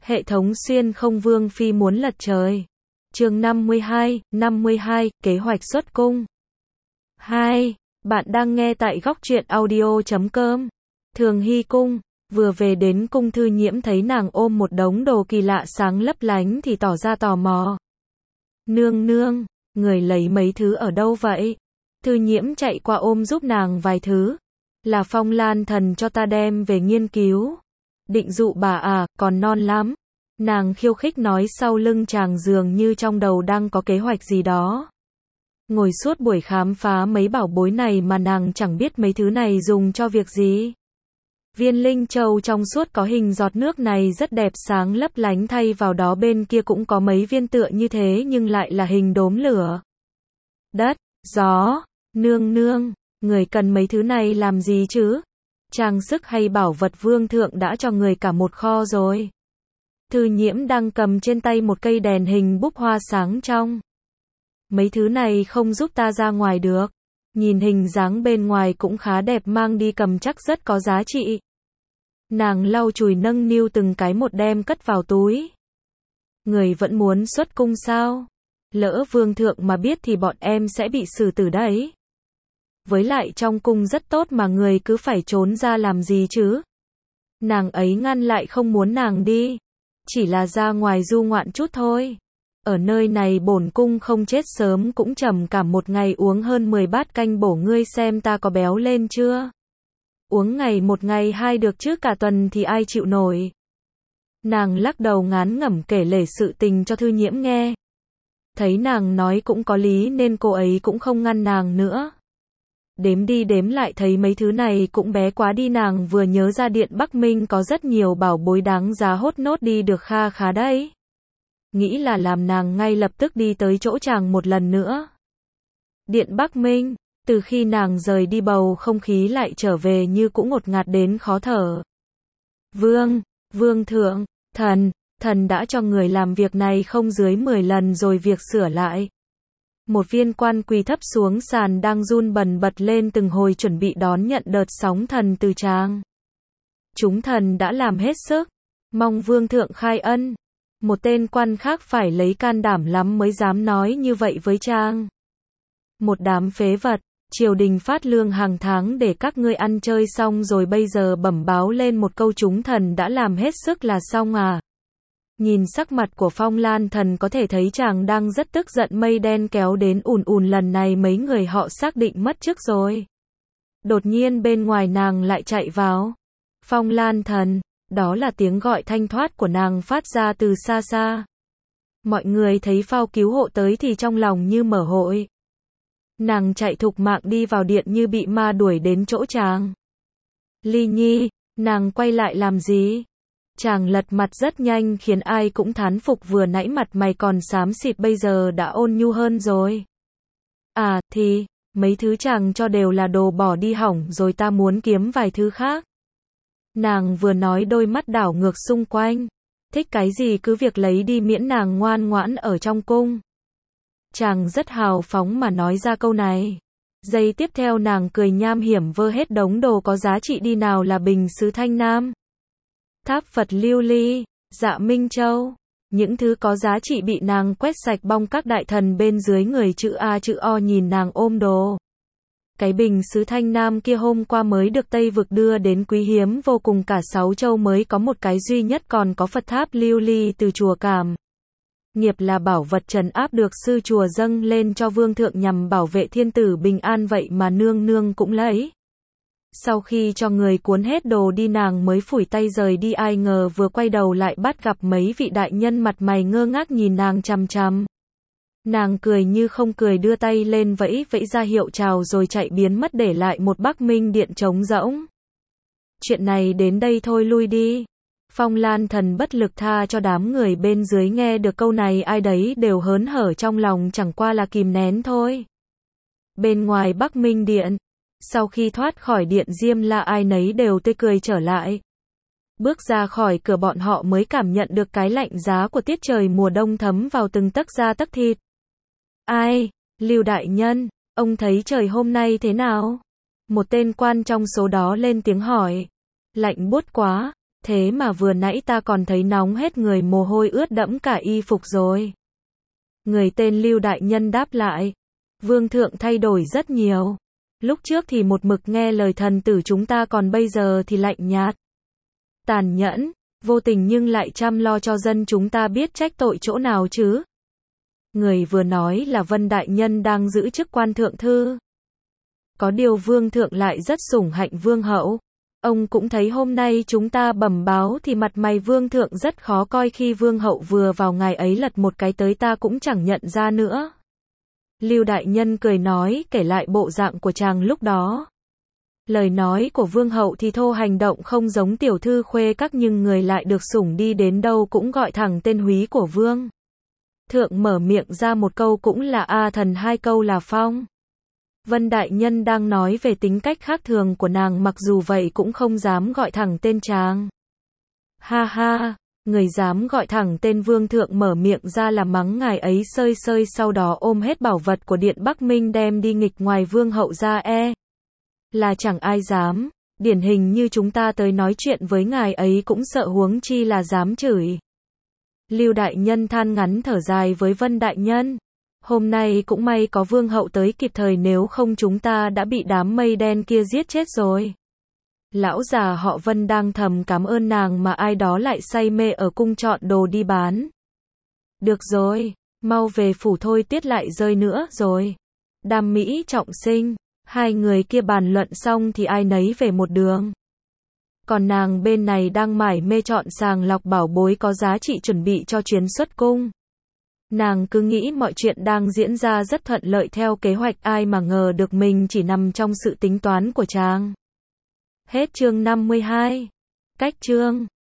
Hệ thống xuyên không vương phi muốn lật trời. Chương 52, kế hoạch xuất cung. 2. Bạn đang nghe tại góc truyện audio.com. Thường Hy cung, vừa về đến cung Thư Nhiễm thấy nàng ôm một đống đồ kỳ lạ sáng lấp lánh thì tỏ ra tò mò. Nương nương, người lấy mấy thứ ở đâu vậy? Thư Nhiễm chạy qua ôm giúp nàng vài thứ. Là Phong Lan Thần cho ta đem về nghiên cứu. Định dụ bà à, còn non lắm. Nàng khiêu khích nói sau lưng chàng dường như trong đầu đang có kế hoạch gì đó. Ngồi suốt buổi khám phá mấy bảo bối này mà nàng chẳng biết mấy thứ này dùng cho việc gì. Viên linh châu trong suốt có hình giọt nước này rất đẹp sáng lấp lánh, thay vào đó bên kia cũng có mấy viên tựa như thế nhưng lại là hình đốm lửa. Đất, gió, nương nương, người cần mấy thứ này làm gì chứ? Trang sức hay bảo vật vương thượng đã cho người cả một kho rồi. Thư Nhiễm đang cầm trên tay một cây đèn hình búp hoa sáng trong. Mấy thứ này không giúp ta ra ngoài được. Nhìn hình dáng bên ngoài cũng khá đẹp, mang đi cầm chắc rất có giá trị. Nàng lau chùi nâng niu từng cái một đem cất vào túi. Người vẫn muốn xuất cung sao? Lỡ vương thượng mà biết thì bọn em sẽ bị xử tử đấy. Với lại trong cung rất tốt mà người cứ phải trốn ra làm gì chứ? Nàng ấy ngăn lại không muốn nàng đi. Chỉ là ra ngoài du ngoạn chút thôi. Ở nơi này bổn cung không chết sớm cũng trầm cảm một ngày uống hơn 10 bát canh bổ, ngươi xem ta có béo lên chưa? Uống ngày một ngày hai được chứ cả tuần thì ai chịu nổi. Nàng lắc đầu ngán ngẩm kể lể sự tình cho Thư Nhiễm nghe. Thấy nàng nói cũng có lý nên cô ấy cũng không ngăn nàng nữa. Đếm đi đếm lại thấy mấy thứ này cũng bé quá đi, nàng vừa nhớ ra Điện Bắc Minh có rất nhiều bảo bối đáng giá, hốt nốt đi được kha khá đấy. Nghĩ là làm nàng ngay lập tức đi tới chỗ chàng một lần nữa. Điện Bắc Minh, từ khi nàng rời đi bầu không khí lại trở về như cũng ngột ngạt đến khó thở. Vương thượng, thần đã cho người làm việc này không dưới 10 lần rồi, việc sửa lại. Một viên quan quỳ thấp xuống sàn đang run bần bật lên từng hồi chuẩn bị đón nhận đợt sóng thần từ chàng. Chúng thần đã làm hết sức, mong vương thượng khai ân. Một tên quan khác phải lấy can đảm lắm mới dám nói như vậy với chàng. Một đám phế vật, triều đình phát lương hàng tháng để các ngươi ăn chơi xong rồi bây giờ bẩm báo lên một câu chúng thần đã làm hết sức là xong à? Nhìn sắc mặt của Phong Lan Thần có thể thấy chàng đang rất tức giận, mây đen kéo đến ùn lần này mấy người họ xác định mất chức rồi. Đột nhiên bên ngoài nàng lại chạy vào. Phong Lan Thần, đó là tiếng gọi thanh thoát của nàng phát ra từ xa xa. Mọi người thấy phao cứu hộ tới thì trong lòng như mở hội. Nàng chạy thục mạng đi vào điện như bị ma đuổi đến chỗ chàng. Ly Nhi, nàng quay lại làm gì? Chàng lật mặt rất nhanh khiến ai cũng thán phục, vừa nãy mặt mày còn xám xịt bây giờ đã ôn nhu hơn rồi. À, thì, mấy thứ chàng cho đều là đồ bỏ đi hỏng rồi, ta muốn kiếm vài thứ khác. Nàng vừa nói đôi mắt đảo ngược xung quanh. Thích cái gì cứ việc lấy đi miễn nàng ngoan ngoãn ở trong cung. Chàng rất hào phóng mà nói ra câu này. Giây tiếp theo nàng cười nham hiểm vơ hết đống đồ có giá trị đi, nào là bình sứ Thanh Nam, tháp Phật lưu ly, dạ Minh Châu. Những thứ có giá trị bị nàng quét sạch bong, các đại thần bên dưới người chữ A chữ O nhìn nàng ôm đồ. Cái bình sứ Thanh Nam kia hôm qua mới được Tây Vực đưa đến, quý hiếm vô cùng, cả 6 châu mới có một cái duy nhất, còn có Phật tháp lưu ly từ chùa Cảm Nghiệp, là bảo vật trấn áp được sư chùa dâng lên cho vương thượng nhằm bảo vệ thiên tử bình an, vậy mà nương nương cũng lấy. Sau khi cho người cuốn hết đồ đi nàng mới phủi tay rời đi, ai ngờ vừa quay đầu lại bắt gặp mấy vị đại nhân mặt mày ngơ ngác nhìn nàng chằm chằm. Nàng cười như không cười, đưa tay lên vẫy vẫy ra hiệu chào rồi chạy biến mất, để lại một Bắc Minh điện trống rỗng. Chuyện này đến đây thôi, lui đi. Phong Lan Thần bất lực tha cho đám người bên dưới, nghe được câu này ai đấy đều hớn hở trong lòng, chẳng qua là kìm nén thôi. Bên ngoài Bắc Minh điện, sau khi thoát khỏi điện Diêm La ai nấy đều tươi cười trở lại. Bước ra khỏi cửa bọn họ mới cảm nhận được cái lạnh giá của tiết trời mùa đông thấm vào từng tấc da tấc thịt. Ai, Lưu đại nhân, ông thấy trời hôm nay thế nào? Một tên quan trong số đó lên tiếng hỏi. Lạnh buốt quá, Thế mà vừa nãy ta còn thấy nóng hết người, mồ hôi ướt đẫm cả y phục rồi. Người tên Lưu đại nhân đáp lại. Vương thượng thay đổi rất nhiều. Lúc trước thì một mực nghe lời thần tử chúng ta, còn bây giờ thì lạnh nhạt, tàn nhẫn, vô tình, nhưng lại chăm lo cho dân chúng ta, biết trách tội chỗ nào chứ? Người vừa nói là Vân đại nhân đang giữ chức quan thượng thư. Có điều vương thượng lại rất sủng hạnh vương hậu. Ông cũng thấy hôm nay chúng ta bẩm báo thì mặt mày vương thượng rất khó coi, khi vương hậu vừa vào ngài ấy lật một cái tới ta cũng chẳng nhận ra nữa. Lưu đại nhân cười nói, kể lại bộ dạng của chàng lúc đó. Lời nói của vương hậu thì thô, hành động không giống tiểu thư khuê các, nhưng người lại được sủng, đi đến đâu cũng gọi thẳng tên húy của vương thượng, mở miệng ra một câu cũng là a thần, hai câu là phong. Vân đại nhân đang nói về tính cách khác thường của nàng, mặc dù vậy cũng không dám gọi thẳng tên chàng. Ha ha, người dám gọi thẳng tên vương thượng mở miệng ra là mắng ngài ấy sơi sơi, sau đó ôm hết bảo vật của Điện Bắc Minh đem đi nghịch ngoài vương hậu ra, là chẳng ai dám. Điển hình như chúng ta tới nói chuyện với ngài ấy cũng sợ, huống chi là dám chửi. Lưu đại nhân than ngắn thở dài với Vân đại nhân. Hôm nay cũng may có vương hậu tới kịp thời, nếu không chúng ta đã bị đám mây đen kia giết chết rồi. Lão già họ Vân đang thầm cảm ơn nàng mà ai đó lại say mê ở cung chọn đồ đi bán. Được rồi, mau về phủ thôi, tiết lại rơi nữa rồi. Đam mỹ trọng sinh, hai người kia bàn luận xong thì ai nấy về một đường. Còn nàng bên này đang mải mê chọn sàng lọc bảo bối có giá trị chuẩn bị cho chuyến xuất cung. Nàng cứ nghĩ mọi chuyện đang diễn ra rất thuận lợi theo kế hoạch, ai mà ngờ được mình chỉ nằm trong sự tính toán của chàng. Hết chương 52. Cách chương